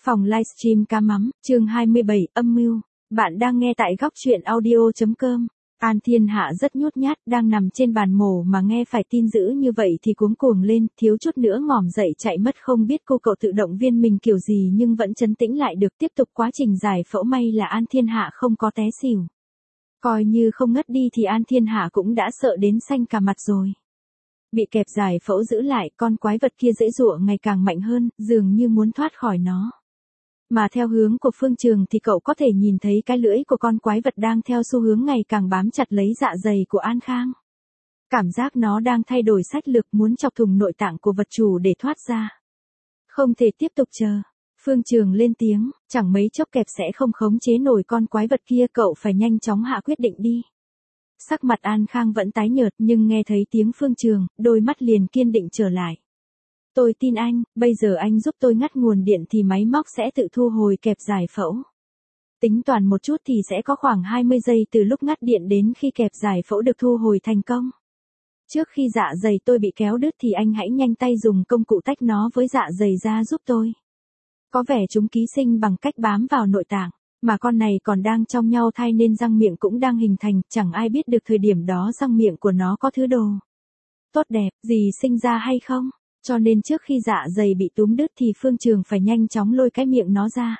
Phòng livestream cá mắm, chương 27, âm mưu. Bạn đang nghe tại góc truyện audio.com. An Thiên Hạ rất nhút nhát, đang nằm trên bàn mổ mà nghe phải tin dữ như vậy thì cuống cuồng lên, thiếu chút nữa ngỏm dậy chạy mất, không biết cô cậu tự động viên mình kiểu gì nhưng vẫn trấn tĩnh lại được, tiếp tục quá trình giải phẫu. May là An Thiên Hạ không có té xỉu. Coi như không ngất đi thì An Thiên Hạ cũng đã sợ đến xanh cả mặt rồi. Bị kẹp giải phẫu giữ lại, con quái vật kia giãy giụa ngày càng mạnh hơn, dường như muốn thoát khỏi nó. Mà theo hướng của Phương Trường thì cậu có thể nhìn thấy cái lưỡi của con quái vật đang theo xu hướng ngày càng bám chặt lấy dạ dày của An Khang. Cảm giác nó đang thay đổi sách lược, muốn chọc thủng nội tạng của vật chủ để thoát ra. Không thể tiếp tục chờ. Phương Trường lên tiếng, chẳng mấy chốc kẹp sẽ không khống chế nổi con quái vật kia, cậu phải nhanh chóng hạ quyết định đi. Sắc mặt An Khang vẫn tái nhợt nhưng nghe thấy tiếng Phương Trường, đôi mắt liền kiên định trở lại. Tôi tin anh, bây giờ anh giúp tôi ngắt nguồn điện thì máy móc sẽ tự thu hồi kẹp giải phẫu. Tính toán một chút thì sẽ có khoảng 20 giây từ lúc ngắt điện đến khi kẹp giải phẫu được thu hồi thành công. Trước khi dạ dày tôi bị kéo đứt thì anh hãy nhanh tay dùng công cụ tách nó với dạ dày ra giúp tôi. Có vẻ chúng ký sinh bằng cách bám vào nội tạng, mà con này còn đang trong nhau thai nên răng miệng cũng đang hình thành, chẳng ai biết được thời điểm đó răng miệng của nó có thứ đồ tốt đẹp gì sinh ra hay không. Cho nên trước khi dạ dày bị túm đứt thì Phương Trường phải nhanh chóng lôi cái miệng nó ra.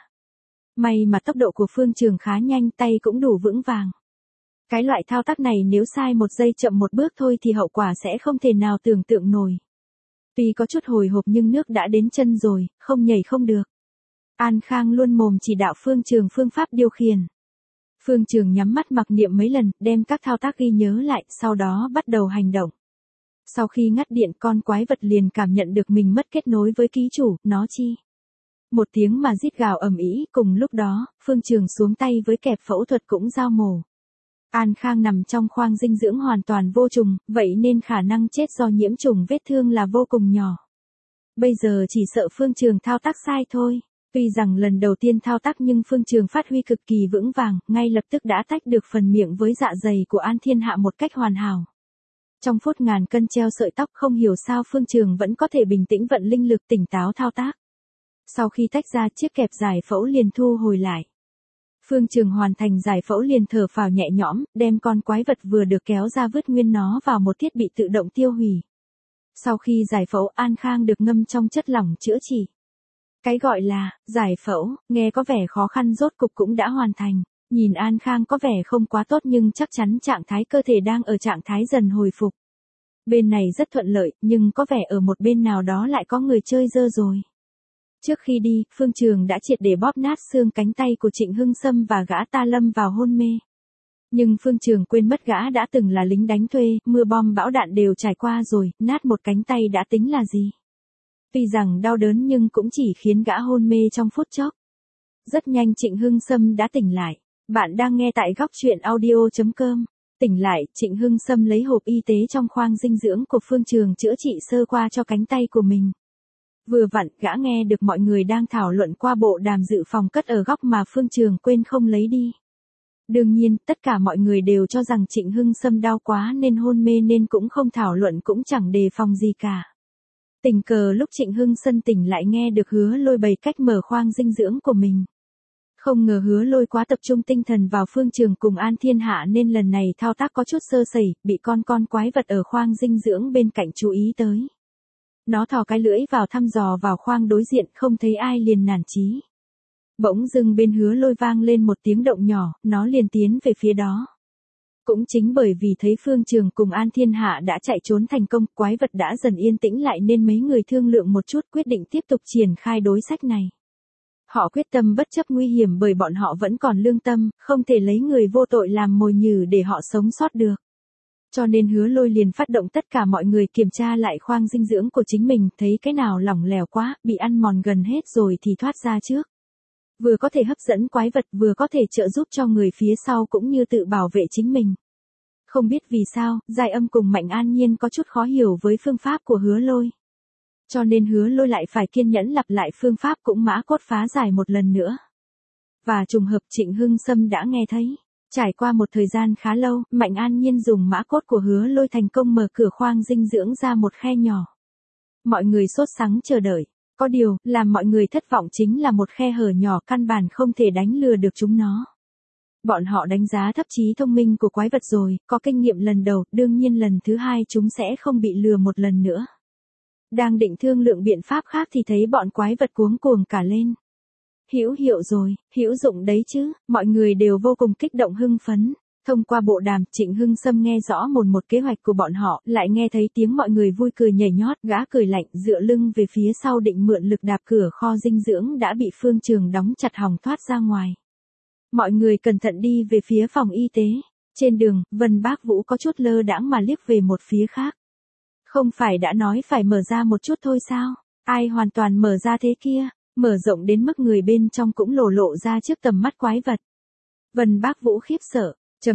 May mà tốc độ của Phương Trường khá nhanh, tay cũng đủ vững vàng. Cái loại thao tác này nếu sai một giây chậm một bước thôi thì hậu quả sẽ không thể nào tưởng tượng nổi. Tuy có chút hồi hộp nhưng nước đã đến chân rồi, không nhảy không được. An Khang luôn mồm chỉ đạo Phương Trường phương pháp điều khiển. Phương Trường nhắm mắt mặc niệm mấy lần, đem các thao tác ghi nhớ lại, sau đó bắt đầu hành động. Sau khi ngắt điện, con quái vật liền cảm nhận được mình mất kết nối với ký chủ, nó chi một tiếng mà rít gào ầm ĩ. Cùng lúc đó, Phương Trường xuống tay với kẹp phẫu thuật cũng giao mổ. An Khang nằm trong khoang dinh dưỡng hoàn toàn vô trùng, vậy nên khả năng chết do nhiễm trùng vết thương là vô cùng nhỏ. Bây giờ chỉ sợ Phương Trường thao tác sai thôi. Tuy rằng lần đầu tiên thao tác nhưng Phương Trường phát huy cực kỳ vững vàng, ngay lập tức đã tách được phần miệng với dạ dày của An Thiên Hạ một cách hoàn hảo. Trong phút ngàn cân treo sợi tóc, không hiểu sao Phương Trường vẫn có thể bình tĩnh vận linh lực tỉnh táo thao tác. Sau khi tách ra, chiếc kẹp giải phẫu liền thu hồi lại. Phương Trường hoàn thành giải phẫu liền thở phào nhẹ nhõm, đem con quái vật vừa được kéo ra vứt nguyên nó vào một thiết bị tự động tiêu hủy. Sau khi giải phẫu, An Khang được ngâm trong chất lỏng chữa trị. Cái gọi là giải phẫu, nghe có vẻ khó khăn, rốt cục cũng đã hoàn thành. Nhìn An Khang có vẻ không quá tốt nhưng chắc chắn trạng thái cơ thể đang ở trạng thái dần hồi phục. Bên này rất thuận lợi, nhưng có vẻ ở một bên nào đó lại có người chơi dơ rồi. Trước khi đi, Phương Trường đã triệt để bóp nát xương cánh tay của Trịnh Hưng Sâm và gã ta lâm vào hôn mê. Nhưng Phương Trường quên mất gã đã từng là lính đánh thuê, mưa bom bão đạn đều trải qua rồi, nát một cánh tay đã tính là gì. Tuy rằng đau đớn nhưng cũng chỉ khiến gã hôn mê trong phút chốc. Rất nhanh Trịnh Hưng Sâm đã tỉnh lại. Bạn đang nghe tại góc truyện audio.com. Tỉnh lại, Trịnh Hưng Sâm lấy hộp y tế trong khoang dinh dưỡng của Phương Trường chữa trị sơ qua cho cánh tay của mình. Vừa vặn, gã nghe được mọi người đang thảo luận qua bộ đàm dự phòng cất ở góc mà Phương Trường quên không lấy đi. Đương nhiên, tất cả mọi người đều cho rằng Trịnh Hưng Sâm đau quá nên hôn mê nên cũng không thảo luận cũng chẳng đề phòng gì cả. Tình cờ lúc Trịnh Hưng Sâm tỉnh lại nghe được Hứa Lôi bày cách mở khoang dinh dưỡng của mình. Không ngờ Hứa Lôi quá tập trung tinh thần vào Phương Trường cùng An Thiên Hạ nên lần này thao tác có chút sơ sẩy, bị con quái vật ở khoang dinh dưỡng bên cạnh chú ý tới. Nó thò cái lưỡi vào thăm dò vào khoang đối diện, không thấy ai liền nản chí. Bỗng dưng bên Hứa Lôi vang lên một tiếng động nhỏ, nó liền tiến về phía đó. Cũng chính bởi vì thấy Phương Trường cùng An Thiên Hạ đã chạy trốn thành công, quái vật đã dần yên tĩnh lại nên mấy người thương lượng một chút quyết định tiếp tục triển khai đối sách này. Họ quyết tâm bất chấp nguy hiểm bởi bọn họ vẫn còn lương tâm, không thể lấy người vô tội làm mồi nhử để họ sống sót được. Cho nên Hứa Lôi liền phát động tất cả mọi người kiểm tra lại khoang dinh dưỡng của chính mình, thấy cái nào lỏng lẻo quá, bị ăn mòn gần hết rồi thì thoát ra trước. Vừa có thể hấp dẫn quái vật, vừa có thể trợ giúp cho người phía sau cũng như tự bảo vệ chính mình. Không biết vì sao, Giai Âm cùng Mạnh An Nhiên có chút khó hiểu với phương pháp của Hứa Lôi. Cho nên Hứa Lôi lại phải kiên nhẫn lặp lại phương pháp cũng mã cốt phá giải một lần nữa. Và trùng hợp Trịnh Hưng Sâm đã nghe thấy. Trải qua một thời gian khá lâu, Mạnh An Nhiên dùng mã cốt của Hứa Lôi thành công mở cửa khoang dinh dưỡng ra một khe nhỏ. Mọi người sốt sắng chờ đợi. Có điều, làm mọi người thất vọng chính là một khe hở nhỏ căn bản không thể đánh lừa được chúng nó. Bọn họ đánh giá thấp trí thông minh của quái vật rồi, có kinh nghiệm lần đầu, đương nhiên lần thứ hai chúng sẽ không bị lừa một lần nữa. Đang định thương lượng biện pháp khác thì thấy bọn quái vật cuống cuồng cả lên. Hữu hiệu rồi, hữu dụng đấy chứ, mọi người đều vô cùng kích động hưng phấn. Thông qua bộ đàm, Trịnh Hưng Sâm nghe rõ một kế hoạch của bọn họ, lại nghe thấy tiếng mọi người vui cười nhảy nhót, gã cười lạnh, dựa lưng về phía sau định mượn lực đạp cửa kho dinh dưỡng đã bị Phương Trường đóng chặt hòng thoát ra ngoài. Mọi người cẩn thận đi về phía phòng y tế. Trên đường, Vân Bác Vũ có chút lơ đãng mà liếc về một phía khác. Không phải đã nói phải mở ra một chút thôi sao? Ai hoàn toàn mở ra thế kia? Mở rộng đến mức người bên trong cũng lộ ra trước tầm mắt quái vật. Vân Bác Vũ khiếp sợ.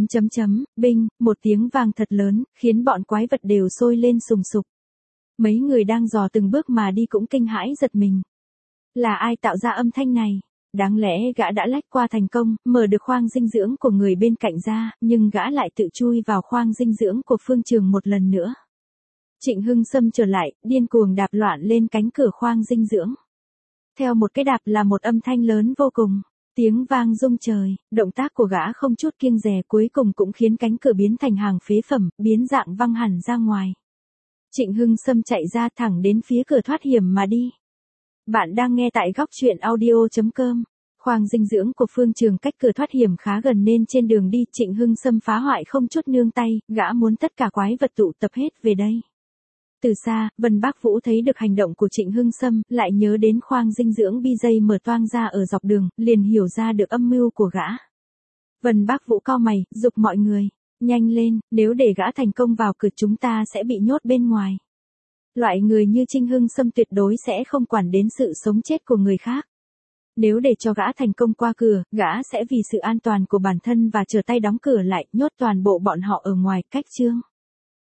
Binh, một tiếng vang thật lớn, khiến bọn quái vật đều sôi lên sùng sục. Mấy người đang dò từng bước mà đi cũng kinh hãi giật mình. Là ai tạo ra âm thanh này? Đáng lẽ gã đã lách qua thành công, mở được khoang dinh dưỡng của người bên cạnh ra, nhưng gã lại tự chui vào khoang dinh dưỡng của Phương Trường một lần nữa. Trịnh Hưng Sâm trở lại, điên cuồng đạp loạn lên cánh cửa khoang dinh dưỡng. Theo một cái đạp là một âm thanh lớn vô cùng. Tiếng vang rung trời, động tác của gã không chút kiêng dè cuối cùng cũng khiến cánh cửa biến thành hàng phế phẩm, biến dạng văng hẳn ra ngoài. Trịnh Hưng Sâm chạy ra thẳng đến phía cửa thoát hiểm mà đi. Bạn đang nghe tại góc truyện audio.com. Khoang dinh dưỡng của Phương Trường cách cửa thoát hiểm khá gần nên trên đường đi Trịnh Hưng Sâm phá hoại không chút nương tay, gã muốn tất cả quái vật tụ tập hết về đây. Từ xa, Vân Bác Vũ thấy được hành động của Trịnh Hưng Sâm, lại nhớ đến khoang dinh dưỡng BJ mở toang ra ở dọc đường, liền hiểu ra được âm mưu của gã. Vân Bác Vũ cau mày, giục mọi người, nhanh lên, nếu để gã thành công vào cửa chúng ta sẽ bị nhốt bên ngoài. Loại người như Trịnh Hưng Sâm tuyệt đối sẽ không quản đến sự sống chết của người khác. Nếu để cho gã thành công qua cửa, gã sẽ vì sự an toàn của bản thân và trở tay đóng cửa lại, nhốt toàn bộ bọn họ ở ngoài, cách chương.